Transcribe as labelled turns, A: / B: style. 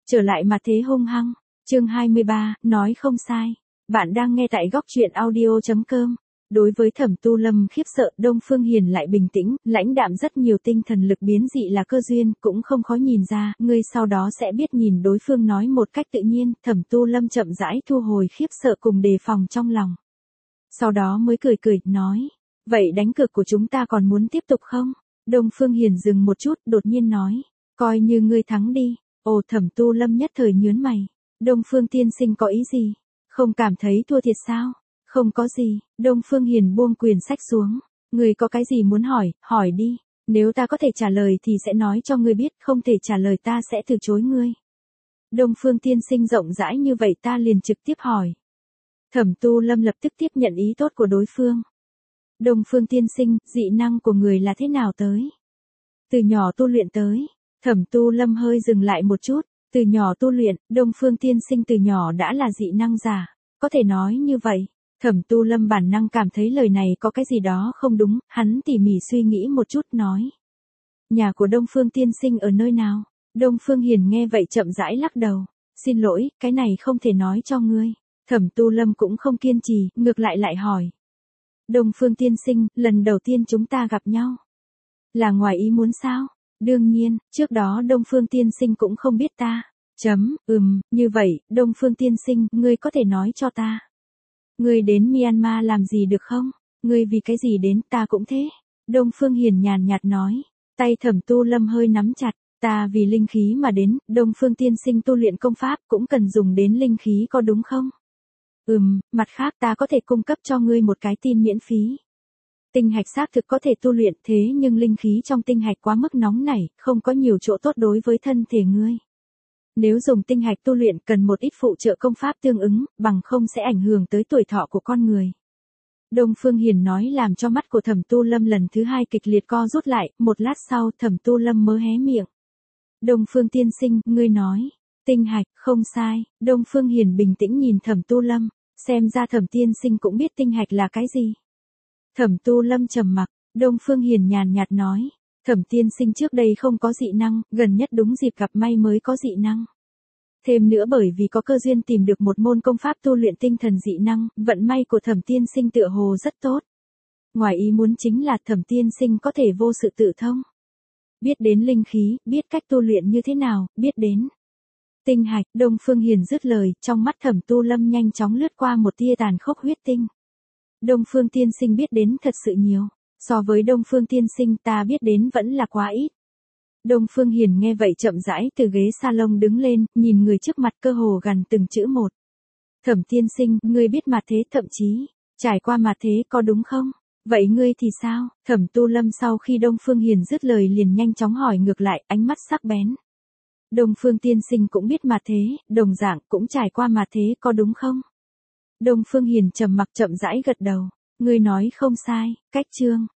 A: Trở lại mà thế hung hăng. Chương 23, nói không sai. Bạn đang nghe tại góc truyện audio.com. Đối với Thẩm Tu Lâm khiếp sợ, Đông Phương Hiền lại bình tĩnh, lãnh đạm rất nhiều tinh thần lực biến dị là cơ duyên, cũng không khó nhìn ra, ngươi sau đó sẽ biết nhìn đối phương nói một cách tự nhiên, Thẩm Tu Lâm chậm rãi thu hồi khiếp sợ cùng đề phòng trong lòng. Sau đó mới cười cười, nói, vậy đánh cược của chúng ta còn muốn tiếp tục không? Đông Phương Hiền dừng một chút, đột nhiên nói, coi như ngươi thắng đi. Ồ, Thẩm Tu Lâm nhất thời nhướng mày. Đông Phương tiên sinh có ý gì? Không cảm thấy thua thiệt sao? Không có gì. Đông Phương Hiền buông quyển sách xuống. Ngươi có cái gì muốn hỏi, hỏi đi. Nếu ta có thể trả lời thì sẽ nói cho ngươi biết, không thể trả lời ta sẽ từ chối ngươi. Đông Phương tiên sinh rộng rãi như vậy ta liền trực tiếp hỏi. Thẩm Tu Lâm lập tức tiếp nhận ý tốt của đối phương. Đông Phương tiên sinh, dị năng của người là thế nào tới? Từ nhỏ tu luyện tới. Thẩm Tu Lâm hơi dừng lại một chút, từ nhỏ tu luyện, Đông Phương tiên sinh từ nhỏ đã là dị năng giả, có thể nói như vậy. Thẩm Tu Lâm bản năng cảm thấy lời này có cái gì đó không đúng, hắn tỉ mỉ suy nghĩ một chút nói. Nhà của Đông Phương tiên sinh ở nơi nào? Đông Phương Hiền nghe vậy chậm rãi lắc đầu, xin lỗi, cái này không thể nói cho ngươi. Thẩm Tu Lâm cũng không kiên trì, ngược lại hỏi. Đông Phương tiên sinh, lần đầu tiên chúng ta gặp nhau. Là ngoài ý muốn sao? Đương nhiên, trước đó Đông Phương tiên sinh cũng không biết ta. Như vậy, Đông Phương tiên sinh, ngươi có thể nói cho ta. Ngươi đến Myanmar làm gì được không? Ngươi vì cái gì đến, ta cũng thế. Đông Phương Hiền nhàn nhạt nói. Tay Thẩm Tu Lâm hơi nắm chặt. Ta vì linh khí mà đến, Đông Phương tiên sinh tu luyện công pháp cũng cần dùng đến linh khí có đúng không? Mặt khác ta có thể cung cấp cho ngươi một cái tin miễn phí. Tinh hạch xác thực có thể tu luyện thế nhưng linh khí trong tinh hạch quá mức nóng nảy, không có nhiều chỗ tốt đối với thân thể ngươi. Nếu dùng tinh hạch tu luyện cần một ít phụ trợ công pháp tương ứng, bằng không sẽ ảnh hưởng tới tuổi thọ của con người. Đông Phương Hiền nói làm cho mắt của Thẩm Tu Lâm lần thứ hai kịch liệt co rút lại, một lát sau Thẩm Tu Lâm mới hé miệng. Đông Phương tiên sinh, ngươi nói, tinh hạch, không sai. Đông Phương Hiền bình tĩnh nhìn Thẩm Tu Lâm, xem ra Thẩm tiên sinh cũng biết tinh hạch là cái gì. Thẩm Tu Lâm trầm mặc, Đông Phương Hiền nhàn nhạt nói, Thẩm tiên sinh trước đây không có dị năng, gần nhất đúng dịp gặp may mới có dị năng. Thêm nữa bởi vì có cơ duyên tìm được một môn công pháp tu luyện tinh thần dị năng, vận may của Thẩm tiên sinh tựa hồ rất tốt. Ngoài ý muốn chính là Thẩm tiên sinh có thể vô sự tự thông. Biết đến linh khí, biết cách tu luyện như thế nào, biết đến tinh hạch. Đông Phương Hiền dứt lời, trong mắt Thẩm Tu Lâm nhanh chóng lướt qua một tia tàn khốc huyết tinh. Đông Phương tiên sinh biết đến thật sự nhiều, so với Đông Phương tiên sinh ta biết đến vẫn là quá ít. Đông Phương Hiền nghe vậy chậm rãi từ ghế salon đứng lên, nhìn người trước mặt cơ hồ gần từng chữ một. Thẩm tiên sinh, ngươi biết mà thế, thậm chí trải qua mà thế có đúng không? Vậy ngươi thì sao? Thẩm Tu Lâm sau khi Đông Phương Hiền dứt lời liền nhanh chóng hỏi ngược lại, ánh mắt sắc bén. Đông Phương tiên sinh cũng biết mà thế, đồng dạng cũng trải qua mà thế có đúng không? Đông Phương Hiền trầm mặc chậm rãi gật đầu. Ngươi nói không sai, cách chương.